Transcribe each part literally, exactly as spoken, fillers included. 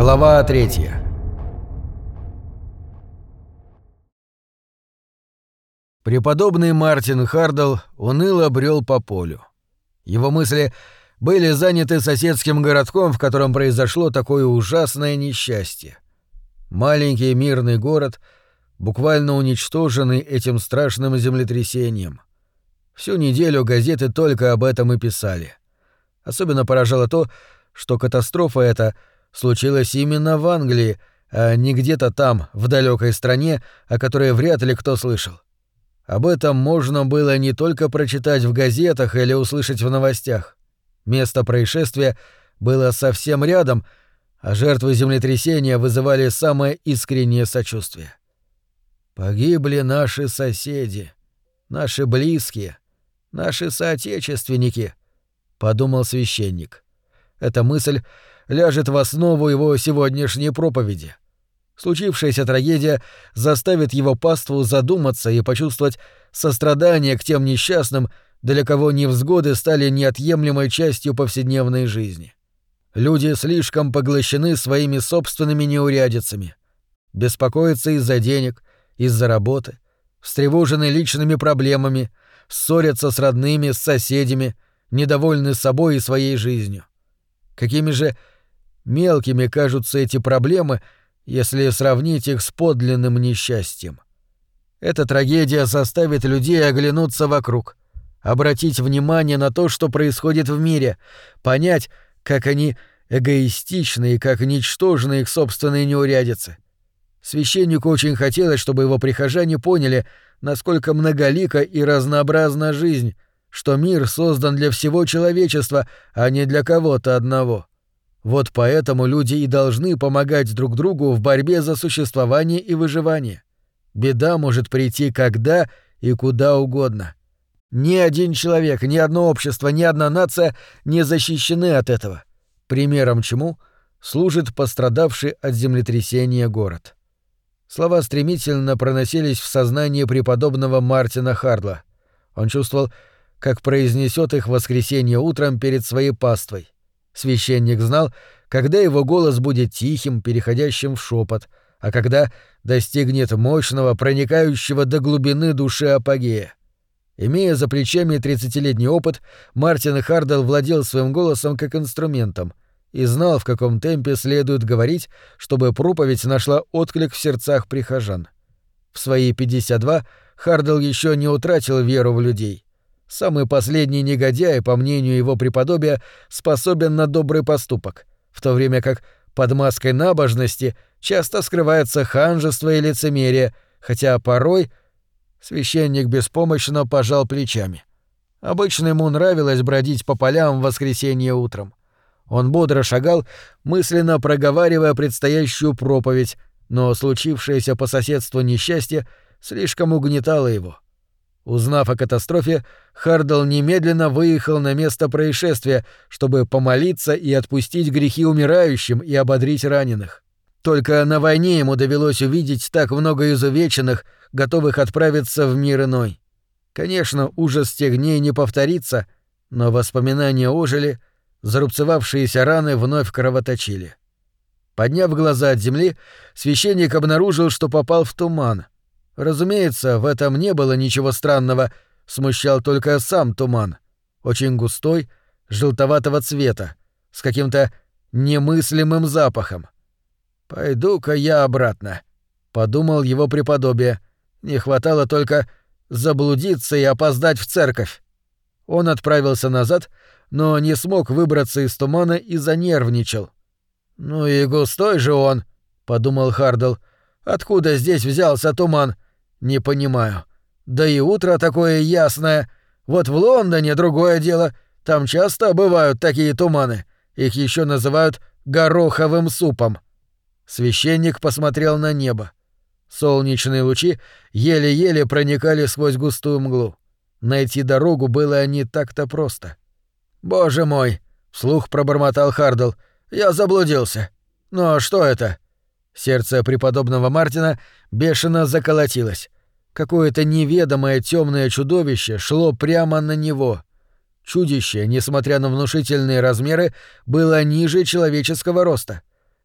Глава третья. Преподобный Мартин Хардл уныло брел по полю. Его мысли были заняты соседским городком, в котором произошло такое ужасное несчастье. Маленький мирный город, буквально уничтоженный этим страшным землетрясением. Всю неделю газеты только об этом и писали. Особенно поражало то, что катастрофа эта случилась именно в Англии, а не где-то там, в далекой стране, о которой вряд ли кто слышал. Об этом можно было не только прочитать в газетах или услышать в новостях. Место происшествия было совсем рядом, а жертвы землетрясения вызывали самое искреннее сочувствие. «Погибли наши соседи, наши близкие, наши соотечественники», — подумал священник. Эта мысль ляжет в основу его сегодняшней проповеди. Случившаяся трагедия заставит его паству задуматься и почувствовать сострадание к тем несчастным, для кого невзгоды стали неотъемлемой частью повседневной жизни. Люди слишком поглощены своими собственными неурядицами, беспокоятся из-за денег, из-за работы, встревожены личными проблемами, ссорятся с родными, с соседями, недовольны собой и своей жизнью. Какими же мелкими кажутся эти проблемы, если сравнить их с подлинным несчастьем. Эта трагедия заставит людей оглянуться вокруг, обратить внимание на то, что происходит в мире, понять, как они эгоистичны и как ничтожны их собственные неурядицы. Священнику очень хотелось, чтобы его прихожане поняли, насколько многолика и разнообразна жизнь, что мир создан для всего человечества, а не для кого-то одного. Вот поэтому люди и должны помогать друг другу в борьбе за существование и выживание. Беда может прийти когда и куда угодно. Ни один человек, ни одно общество, ни одна нация не защищены от этого. Примером чему служит пострадавший от землетрясения город. Слова стремительно проносились в сознании преподобного Мартина Хардла. Он чувствовал, как произнесет их в воскресенье утром перед своей паствой. Священник знал, когда его голос будет тихим, переходящим в шепот, а когда достигнет мощного, проникающего до глубины души апогея. Имея за плечами тридцатилетний опыт, Мартин Хардл владел своим голосом как инструментом и знал, в каком темпе следует говорить, чтобы проповедь нашла отклик в сердцах прихожан. В свои пятьдесят два Хардл еще не утратил веру в людей. Самый последний негодяй, по мнению его преподобия, способен на добрый поступок, в то время как под маской набожности часто скрывается ханжество и лицемерие, хотя порой священник беспомощно пожал плечами. Обычно ему нравилось бродить по полям в воскресенье утром. Он бодро шагал, мысленно проговаривая предстоящую проповедь, но случившееся по соседству несчастье слишком угнетало его. Узнав о катастрофе, Хардл немедленно выехал на место происшествия, чтобы помолиться и отпустить грехи умирающим и ободрить раненых. Только на войне ему довелось увидеть так много изувеченных, готовых отправиться в мир иной. Конечно, ужас тех дней не повторится, но воспоминания ожили, зарубцевавшиеся раны вновь кровоточили. Подняв глаза от земли, священник обнаружил, что попал в туман. Разумеется, в этом не было ничего странного, смущал только сам туман. Очень густой, желтоватого цвета, с каким-то немыслимым запахом. «Пойду-ка я обратно», — подумал его преподобие. Не хватало только заблудиться и опоздать в церковь. Он отправился назад, но не смог выбраться из тумана и занервничал. «Ну и густой же он», — подумал Хардл. «Откуда здесь взялся туман? Не понимаю. Да и утро такое ясное. Вот в Лондоне другое дело. Там часто бывают такие туманы. Их еще называют гороховым супом». Священник посмотрел на небо. Солнечные лучи еле-еле проникали сквозь густую мглу. Найти дорогу было не так-то просто. «Боже мой!» — вслух пробормотал Хардл. «Я заблудился. Но что это?» Сердце преподобного Мартина бешено заколотилось. Какое-то неведомое темное чудовище шло прямо на него. Чудище, несмотря на внушительные размеры, было ниже человеческого роста.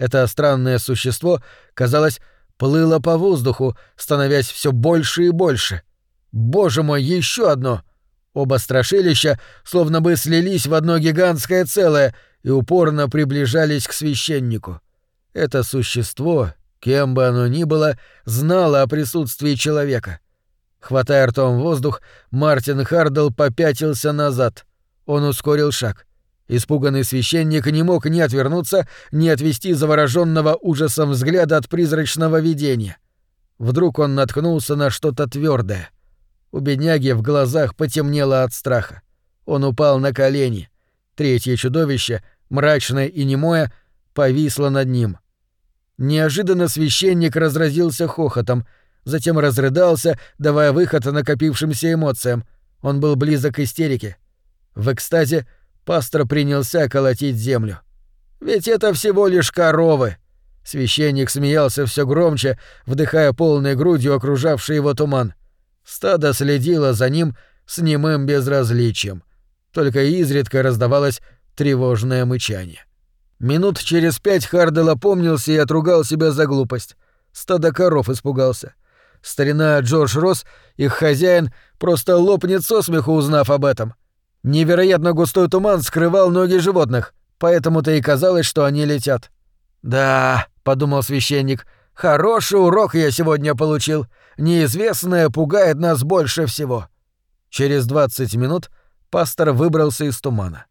Это странное существо, казалось, плыло по воздуху, становясь все больше и больше. Боже мой, еще одно! Оба страшилища словно бы слились в одно гигантское целое и упорно приближались к священнику. Это существо, кем бы оно ни было, знало о присутствии человека. Хватая ртом воздух, Мартин Хардл попятился назад. Он ускорил шаг. Испуганный священник не мог ни отвернуться, ни отвести завороженного ужасом взгляда от призрачного видения. Вдруг он наткнулся на что-то твердое. У бедняги в глазах потемнело от страха. Он упал на колени. Третье чудовище, мрачное и немое, повисло над ним. Неожиданно священник разразился хохотом, затем разрыдался, давая выход накопившимся эмоциям. Он был близок к истерике. В экстазе пастор принялся колотить землю. «Ведь это всего лишь коровы!» Священник смеялся все громче, вдыхая полной грудью окружавший его туман. Стадо следило за ним с немым безразличием. Только изредка раздавалось тревожное мычание. Минут через пять Хардл опомнился и отругал себя за глупость. Стадо коров испугался. Старина Джордж Росс, их хозяин, просто лопнет со смеху, узнав об этом. Невероятно густой туман скрывал ноги животных, поэтому-то и казалось, что они летят. «Да», — подумал священник, — «хороший урок я сегодня получил. Неизвестное пугает нас больше всего». Через двадцать минут пастор выбрался из тумана.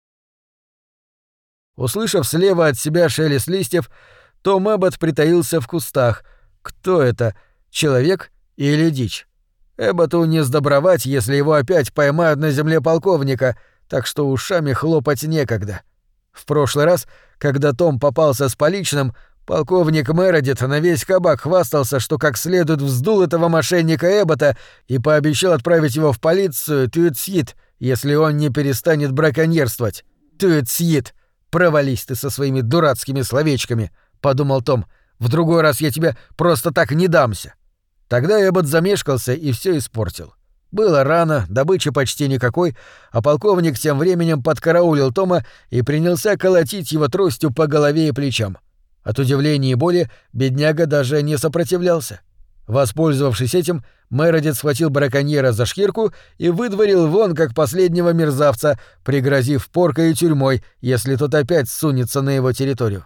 Услышав слева от себя шелест листьев, Том Эббот притаился в кустах. Кто это, человек или дичь? Эбботу не сдобровать, если его опять поймают на земле полковника, так что ушами хлопать некогда. В прошлый раз, когда Том попался с поличным, полковник Мередит на весь кабак хвастался, что как следует вздул этого мошенника Эббота и пообещал отправить его в полицию Тюитсьит, если он не перестанет браконьерствовать. Тюитсьит! «Провались ты со своими дурацкими словечками», — подумал Том. «В другой раз я тебе просто так не дамся». Тогда Эббот замешкался и все испортил. Было рано, добычи почти никакой, а полковник тем временем подкараулил Тома и принялся колотить его тростью по голове и плечам. От удивления и боли бедняга даже не сопротивлялся. Воспользовавшись этим, Мередит схватил браконьера за шкирку и выдворил вон как последнего мерзавца, пригрозив поркой и тюрьмой, если тот опять сунется на его территорию.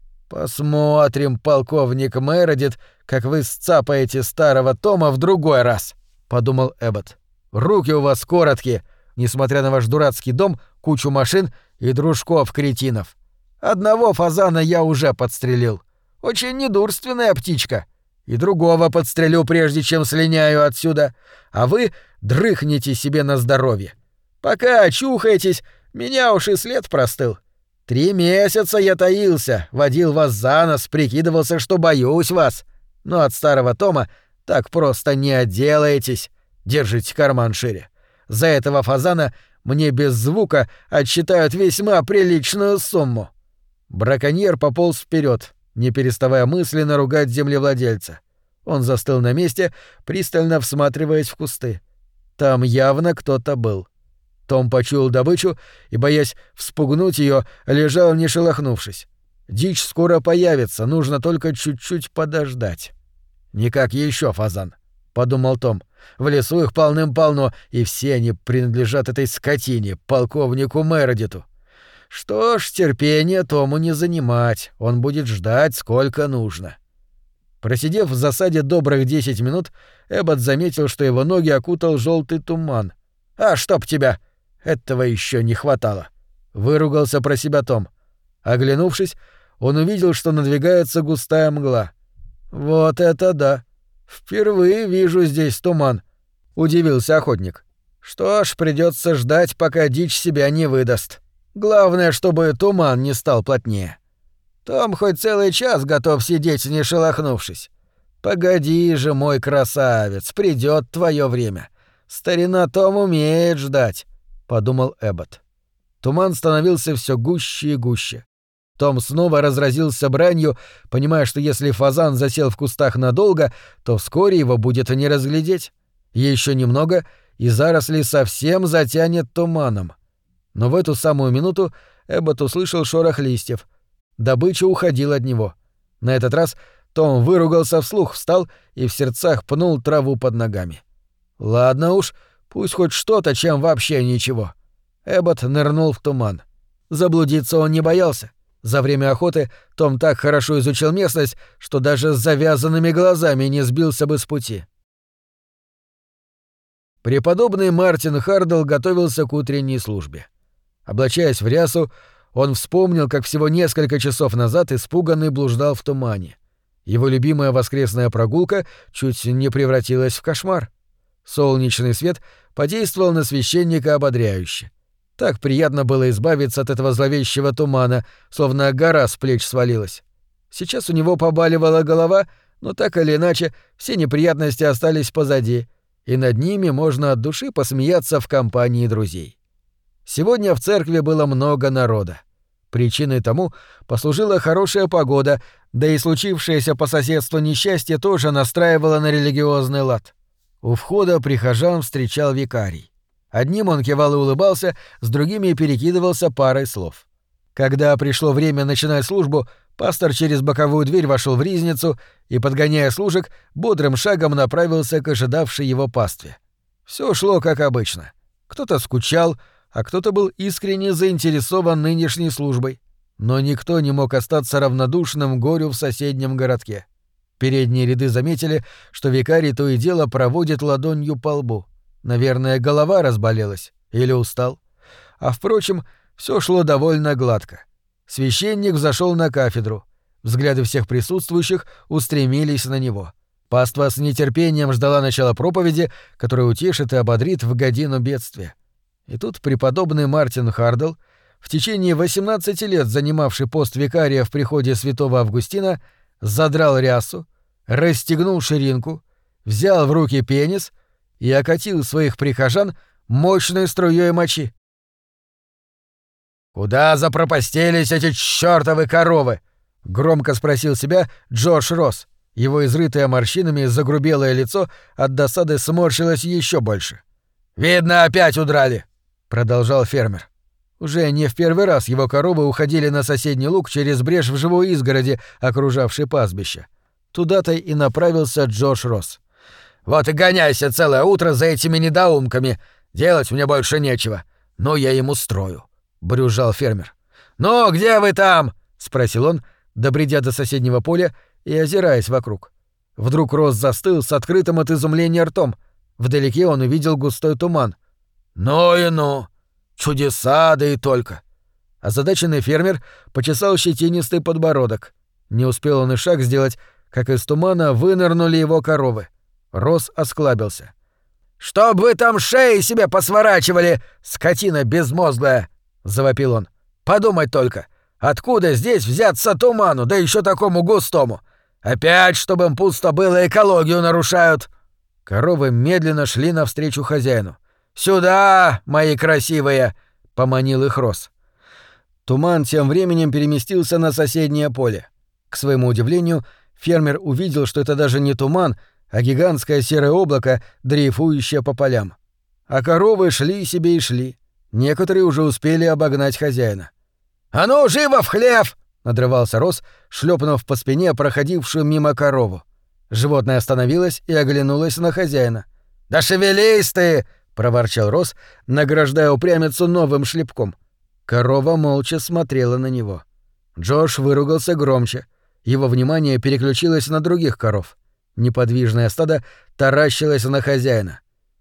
«Посмотрим, полковник Мередит, как вы сцапаете старого Тома в другой раз», — подумал Эббот. «Руки у вас короткие, несмотря на ваш дурацкий дом, кучу машин и дружков-кретинов. Одного фазана я уже подстрелил. Очень недурственная птичка. И другого подстрелю, прежде чем слиняю отсюда. А вы дрыхните себе на здоровье. Пока очухаетесь, меня уж и след простыл. Три месяца я таился, водил вас за нос, прикидывался, что боюсь вас. Но от старого Тома так просто не отделаетесь. Держите карман шире. За этого фазана мне без звука отсчитают весьма приличную сумму». Браконьер пополз вперед, не переставая мысленно ругать землевладельца. Он застыл на месте, пристально всматриваясь в кусты. Там явно кто-то был. Том почуял добычу и, боясь вспугнуть ее, лежал не шелохнувшись. Дичь скоро появится, нужно только чуть-чуть подождать. «Никак еще фазан», — подумал Том. «В лесу их полным-полно, и все они принадлежат этой скотине, полковнику Мередиту. Что ж, терпение Тому не занимать, он будет ждать сколько нужно». Просидев в засаде добрых десять минут, Эббот заметил, что его ноги окутал желтый туман. «А чтоб тебя! Этого еще не хватало!» — выругался про себя Том. Оглянувшись, он увидел, что надвигается густая мгла. «Вот это да! Впервые вижу здесь туман!» — удивился охотник. «Что ж, придется ждать, пока дичь себя не выдаст. Главное, чтобы туман не стал плотнее. Том хоть целый час готов сидеть, не шелохнувшись. Погоди же, мой красавец, придет твое время. Старина Том умеет ждать», — подумал Эббот. Туман становился все гуще и гуще. Том снова разразился бранью, понимая, что если фазан засел в кустах надолго, то вскоре его будет не разглядеть. Еще немного, и заросли совсем затянет туманом. Но в эту самую минуту Эббот услышал шорох листьев. Добыча уходила от него. На этот раз Том выругался вслух, встал и в сердцах пнул траву под ногами. Ладно уж, пусть хоть что-то, чем вообще ничего. Эббот нырнул в туман. Заблудиться он не боялся. За время охоты Том так хорошо изучил местность, что даже с завязанными глазами не сбился бы с пути. Преподобный Мартин Хардл готовился к утренней службе. Облачаясь в рясу, он вспомнил, как всего несколько часов назад испуганный блуждал в тумане. Его любимая воскресная прогулка чуть не превратилась в кошмар. Солнечный свет подействовал на священника ободряюще. Так приятно было избавиться от этого зловещего тумана, словно гора с плеч свалилась. Сейчас у него побаливала голова, но так или иначе все неприятности остались позади, и над ними можно от души посмеяться в компании друзей. Сегодня в церкви было много народа. Причиной тому послужила хорошая погода, да и случившееся по соседству несчастье тоже настраивало на религиозный лад. У входа прихожан встречал викарий. Одним он кивал и улыбался, с другими перекидывался парой слов. Когда пришло время начинать службу, пастор через боковую дверь вошел в ризницу и, подгоняя служек, бодрым шагом направился к ожидавшей его пастве. Все шло как обычно. Кто-то скучал, а кто-то был искренне заинтересован нынешней службой. Но никто не мог остаться равнодушным горю в соседнем городке. Передние ряды заметили, что викарий то и дело проводит ладонью по лбу. Наверное, голова разболелась или устал. А впрочем, все шло довольно гладко. Священник взошел на кафедру. Взгляды всех присутствующих устремились на него. Паства с нетерпением ждала начала проповеди, которая утешит и ободрит в годину бедствия. И тут преподобный Мартин Хардл, в течение восемнадцати лет занимавший пост викария в приходе святого Августина, задрал рясу, расстегнул ширинку, взял в руки пенис и окатил своих прихожан мощной струей мочи. «Куда запропастились эти чёртовы коровы?» — громко спросил себя Джордж Росс. Его изрытое морщинами загрубелое лицо от досады сморщилось еще больше. «Видно, опять удрали», — продолжал фермер. Уже не в первый раз его коровы уходили на соседний луг через брешь в живой изгороди, окружавшей пастбище. Туда-то и направился Джордж Росс. «Вот и гоняйся целое утро за этими недоумками. Делать мне больше нечего. Но я им устрою», — брюзжал фермер. «Ну, где вы там?» — спросил он, добредя до соседнего поля и озираясь вокруг. Вдруг Росс застыл с открытым от изумления ртом. Вдалеке он увидел густой туман. «Ну и ну! Чудеса, да и только!» Озадаченный фермер почесал щетинистый подбородок. Не успел он и шаг сделать, как из тумана вынырнули его коровы. Росс осклабился. «Чтоб вы там шеи себе посворачивали, скотина безмозглая!» — завопил он. «Подумать только, откуда здесь взяться туману, да еще такому густому? Опять, чтобы им пусто было, экологию нарушают!» Коровы медленно шли навстречу хозяину. «Сюда, мои красивые!» — поманил их Росс. Туман тем временем переместился на соседнее поле. К своему удивлению, фермер увидел, что это даже не туман, а гигантское серое облако, дрейфующее по полям. А коровы шли себе и шли. Некоторые уже успели обогнать хозяина. «А ну, живо в хлев!» — надрывался Росс, шлепнув по спине проходившую мимо корову. Животное остановилось и оглянулось на хозяина. «Да шевелись ты!» — проворчал Росс, награждая упрямицу новым шлепком. Корова молча смотрела на него. Джош выругался громче. Его внимание переключилось на других коров. Неподвижное стадо таращилось на хозяина.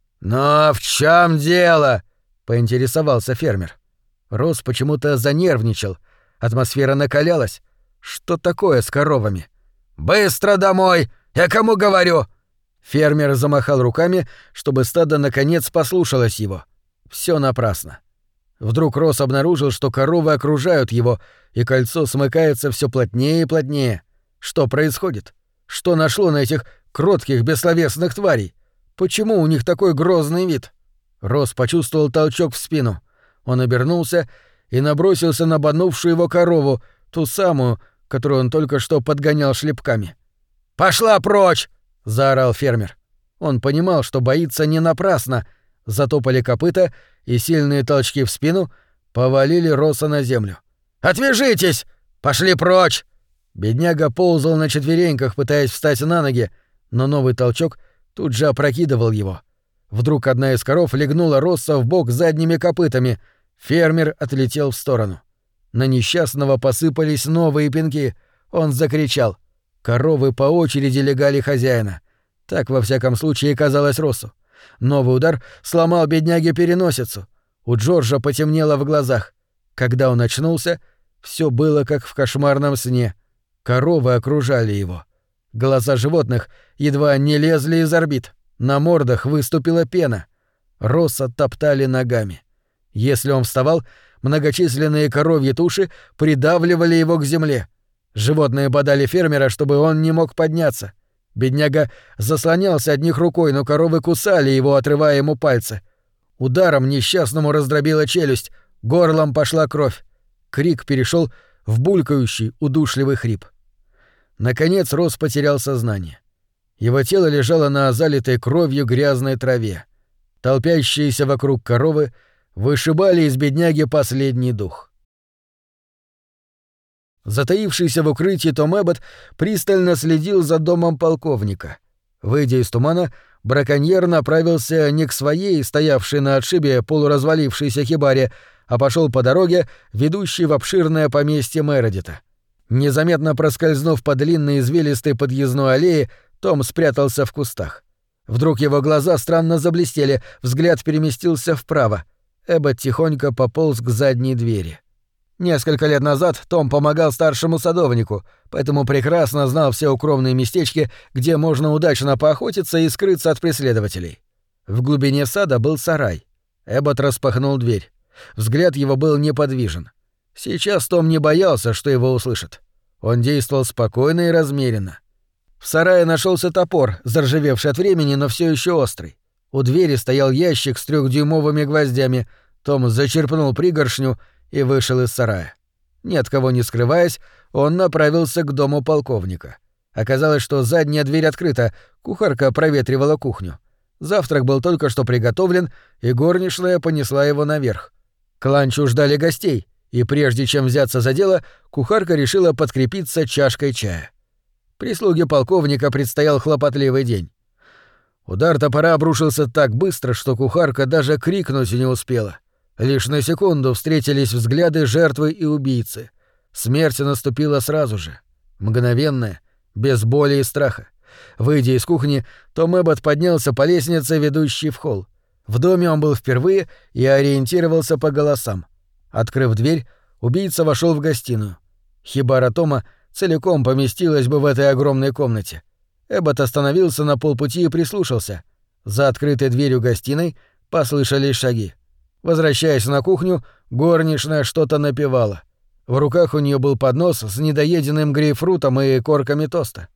«Но в чем дело?» — поинтересовался фермер. Росс почему-то занервничал. Атмосфера накалялась. Что такое с коровами? «Быстро домой! Я кому говорю?» Фермер замахал руками, чтобы стадо наконец послушалось его. Все напрасно. Вдруг Росс обнаружил, что коровы окружают его, и кольцо смыкается все плотнее и плотнее. Что происходит? Что нашло на этих кротких, бессловесных тварей? Почему у них такой грозный вид? Росс почувствовал толчок в спину. Он обернулся и набросился на боднувшую его корову, ту самую, которую он только что подгонял шлепками. «Пошла прочь!» — заорал фермер. Он понимал, что боится не напрасно. Затопали копыта, и сильные толчки в спину повалили Росса на землю. «Отвяжитесь!» — «Пошли прочь!» Бедняга ползал на четвереньках, пытаясь встать на ноги, но новый толчок тут же опрокидывал его. Вдруг одна из коров легнула Росса в бок задними копытами. Фермер отлетел в сторону. На несчастного посыпались новые пинки. Он закричал. Коровы по очереди легали хозяина. Так, во всяком случае, казалось Россу. Новый удар сломал бедняге переносицу. У Джорджа потемнело в глазах. Когда он очнулся, все было как в кошмарном сне. Коровы окружали его. Глаза животных едва не лезли из орбит. На мордах выступила пена. Росса топтали ногами. Если он вставал, многочисленные коровьи туши придавливали его к земле. Животные бодали фермера, чтобы он не мог подняться. Бедняга заслонялся от них рукой, но коровы кусали его, отрывая ему пальцы. Ударом несчастному раздробила челюсть, горлом пошла кровь. Крик перешел в булькающий, удушливый хрип. Наконец Росс потерял сознание. Его тело лежало на залитой кровью грязной траве. Толпящиеся вокруг коровы вышибали из бедняги последний дух. Затаившийся в укрытии Том Эббот пристально следил за домом полковника. Выйдя из тумана, браконьер направился не к своей, стоявшей на отшибе полуразвалившейся хибаре, а пошел по дороге, ведущей в обширное поместье Мередита. Незаметно проскользнув по длинной извилистой подъездной аллее, Том спрятался в кустах. Вдруг его глаза странно заблестели, взгляд переместился вправо. Эббот тихонько пополз к задней двери. Несколько лет назад Том помогал старшему садовнику, поэтому прекрасно знал все укромные местечки, где можно удачно поохотиться и скрыться от преследователей. В глубине сада был сарай. Эббот распахнул дверь. Взгляд его был неподвижен. Сейчас Том не боялся, что его услышат. Он действовал спокойно и размеренно. В сарае нашелся топор, заржавевший от времени, но все еще острый. У двери стоял ящик с трехдюймовыми гвоздями. Том зачерпнул пригоршню и вышел из сарая. Ни от кого не скрываясь, он направился к дому полковника. Оказалось, что задняя дверь открыта, кухарка проветривала кухню. Завтрак был только что приготовлен, и горничная понесла его наверх. К ланчу ждали гостей, и прежде чем взяться за дело, кухарка решила подкрепиться чашкой чая. Прислуге полковника предстоял хлопотливый день. Удар топора обрушился так быстро, что кухарка даже крикнуть не успела. Лишь на секунду встретились взгляды жертвы и убийцы. Смерть наступила сразу же. Мгновенная, без боли и страха. Выйдя из кухни, Том Эббот поднялся по лестнице, ведущей в холл. В доме он был впервые и ориентировался по голосам. Открыв дверь, убийца вошел в гостиную. Хибара Тома целиком поместилась бы в этой огромной комнате. Эббот остановился на полпути и прислушался. За открытой дверью гостиной послышались шаги. Возвращаясь на кухню, горничная что-то напевала. В руках у нее был поднос с недоеденным грейпфрутом и корками тоста.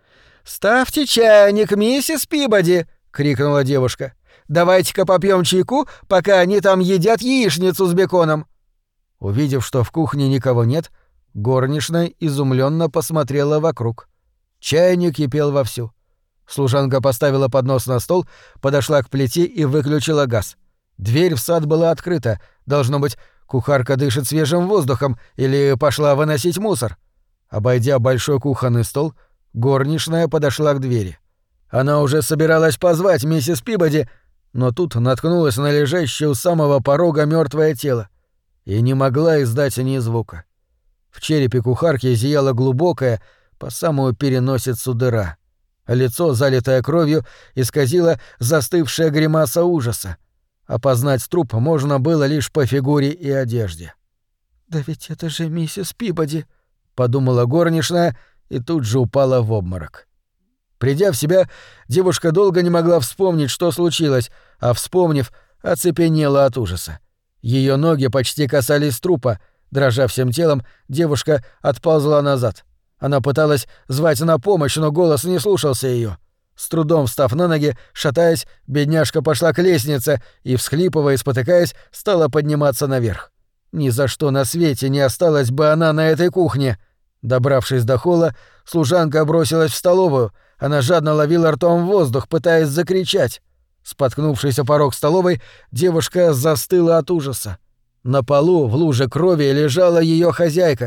«Ставьте чайник, миссис Пибоди!» — крикнула девушка. «Давайте-ка попьем чайку, пока они там едят яичницу с беконом». Увидев, что в кухне никого нет, горничная изумленно посмотрела вокруг. Чайник кипел вовсю. Служанка поставила поднос на стол, подошла к плите и выключила газ. Дверь в сад была открыта. Должно быть, кухарка дышит свежим воздухом или пошла выносить мусор. Обойдя большой кухонный стол, горничная подошла к двери. Она уже собиралась позвать миссис Пибоди, но тут наткнулась на лежащее у самого порога мертвое тело и не могла издать ни звука. В черепе кухарки зияла глубокая, по самую переносицу дыра. Лицо, залитое кровью, исказило застывшая гримаса ужаса. Опознать труп можно было лишь по фигуре и одежде. «Да ведь это же миссис Пибоди», — подумала горничная и тут же упала в обморок. Придя в себя, девушка долго не могла вспомнить, что случилось, а, вспомнив, оцепенела от ужаса. Ее ноги почти касались трупа. Дрожа всем телом, девушка отползла назад. Она пыталась звать на помощь, но голос не слушался ее. С трудом встав на ноги, шатаясь, бедняжка пошла к лестнице и, всхлипывая и спотыкаясь, стала подниматься наверх. Ни за что на свете не осталась бы она на этой кухне. Добравшись до холла, служанка бросилась в столовую. Она жадно ловила ртом воздух, пытаясь закричать. Споткнувшись о порог столовой, девушка застыла от ужаса. На полу в луже крови лежала ее хозяйка.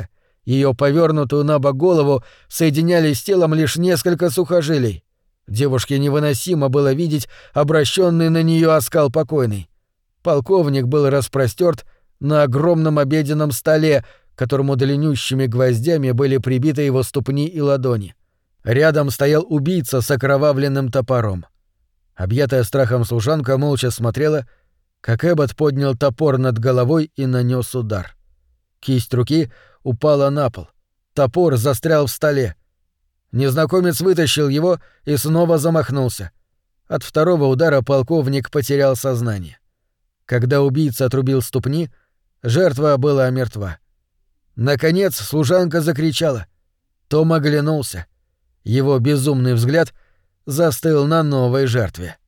Ее повернутую на бок голову соединяли с телом лишь несколько сухожилий. Девушке невыносимо было видеть обращенный на нее оскал покойной. Полковник был распростерт на огромном обеденном столе, к которому длиннющими гвоздями были прибиты его ступни и ладони. Рядом стоял убийца с окровавленным топором. Объятая страхом служанка молча смотрела, как Эббот поднял топор над головой и нанес удар. Кисть руки упала на пол. Топор застрял в столе. Незнакомец вытащил его и снова замахнулся. От второго удара полковник потерял сознание. Когда убийца отрубил ступни, жертва была мертва. Наконец служанка закричала. Том оглянулся. Его безумный взгляд застыл на новой жертве.